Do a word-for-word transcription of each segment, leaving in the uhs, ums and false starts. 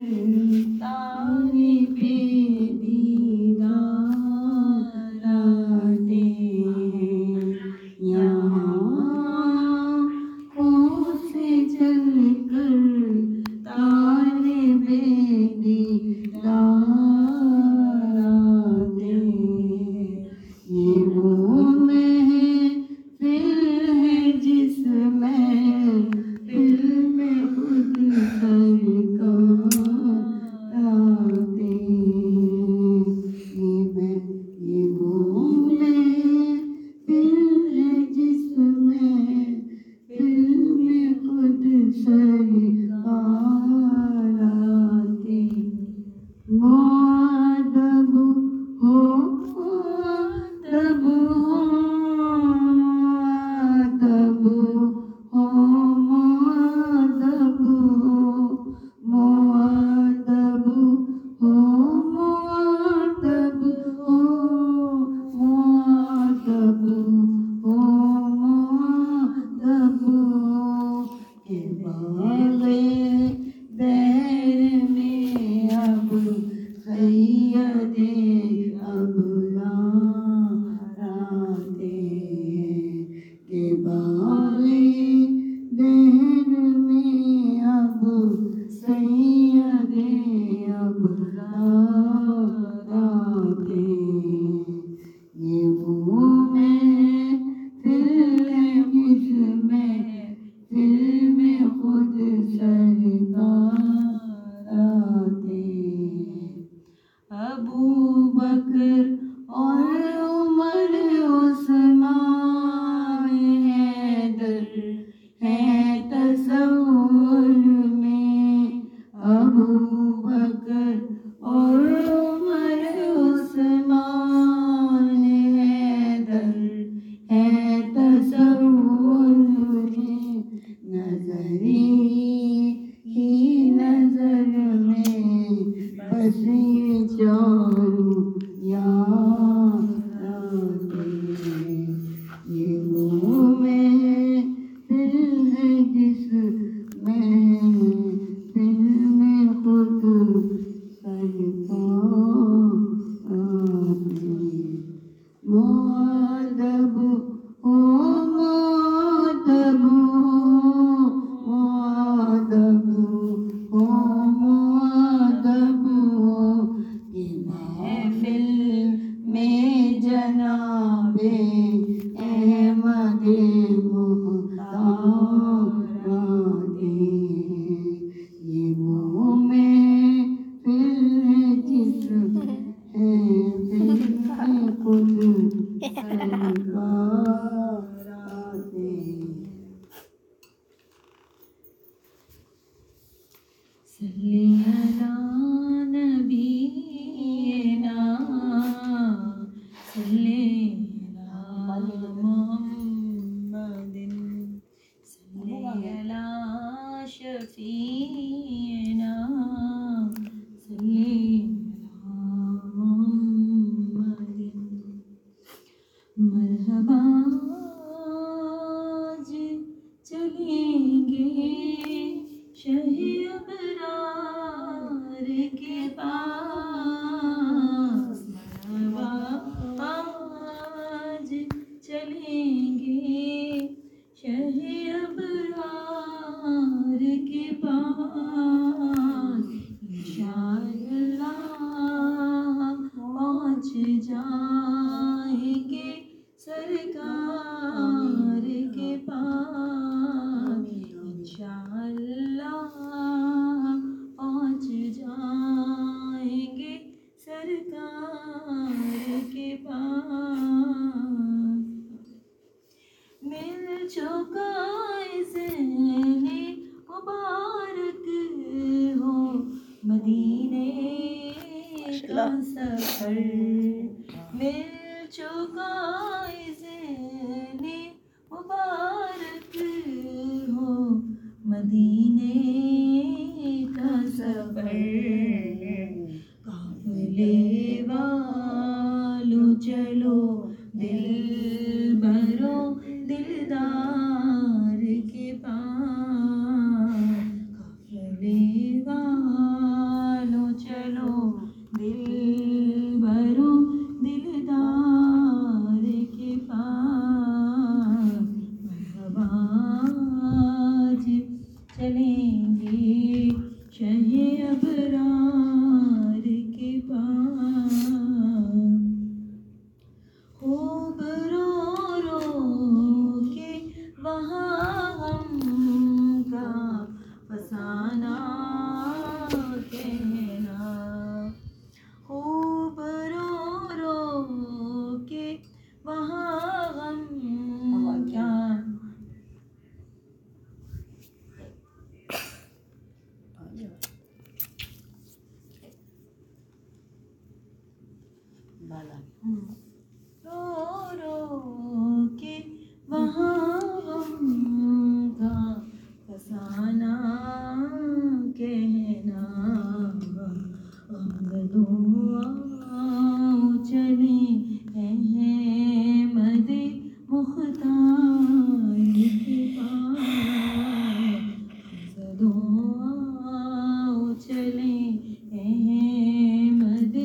طالب دیدار آتے ہیں یہاں خوں سے چل کر طالب دیدار آتے ہیں یہ وہ محفل ہے جس میں دل میں خود سرکار آتے ہیں یہ میں یہ وہ محفل ہے جس میں دل میں خود سرکار آتے ہیں مؤدب ہو مؤدب ہو مؤدب ہو مؤدب ہو مؤدب ہو مؤدب ہو مؤدب ہو مؤدب ہو کہ باغ دہر میں اب سید ابرار آتے ہیں کہ باغ دہر میں اب سید ابرار آتے ہیں یہ وہ محفل ہے جس میں دل میں خود سرکار آتے ہیں ابو بکر اور عمر عثمان حیدر ہیں تصور میں ابو بکر اور عمر عثمان حیدر ہیں تصور میں نظری ہی نظر میں بس یہ چاروں یار آتے ہیں یہ وہ محفل ہے جس میں دل میں خود سرکار آتے ہیں مؤدب ہو مؤدب ہو مؤدب ہو مؤدب ہو کہ محفل میں جناب احمد مختار آتے ہیں یہ وہ محفل ہے جس میں دل میں خود سرکار آتے ہیں صلی علی نبینا صلی علی محمد صلی علی شفیعنا صلی علی محمد مرحبا آج چلیں گے شہ ابرار کے پاس مرحبا آج چلیں گے شہ ابرار کے پاس انشاءاللہ پہنچ جائیں گے سرکار کے پاس انشاءاللہ پہنچ جائیں گے سرکار کے پاس مل چکا ذہن مبارک ہو مدینے کا سفر مل چکا ذہن مبارک ہو مدینے کا سفر قافلے والو چلو دل برو دلدار کے پاس قافلے والو ابرار کے پاس خوب رو رو کے وہاں ہم کا فسانہ کہنا، خوب رو رو کے وہاں ہم کیا رو رو کے وہاں ہم کا فسانہ کہنا، دعا چلے احمد مختار کے پاس، دعا چلے احمد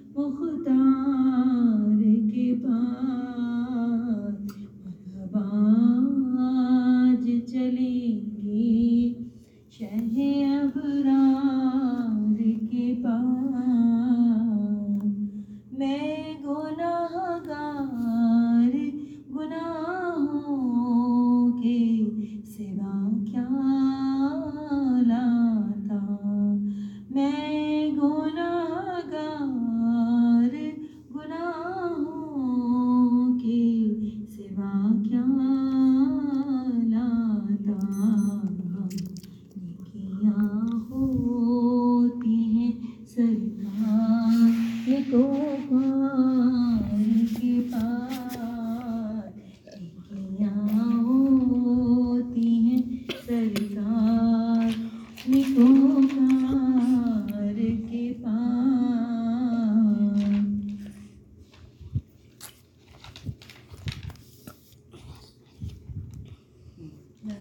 مختار کے پاس، مرحبا آج چلیں گے شہ ابرار کے پاس، میں گناہ گار گناہوں کے سوا کیا لاتا، میں گناہ گار گناہوں کے سوا کیا لاتا، نیکیاں ہوتی ہیں سرکار یہ تو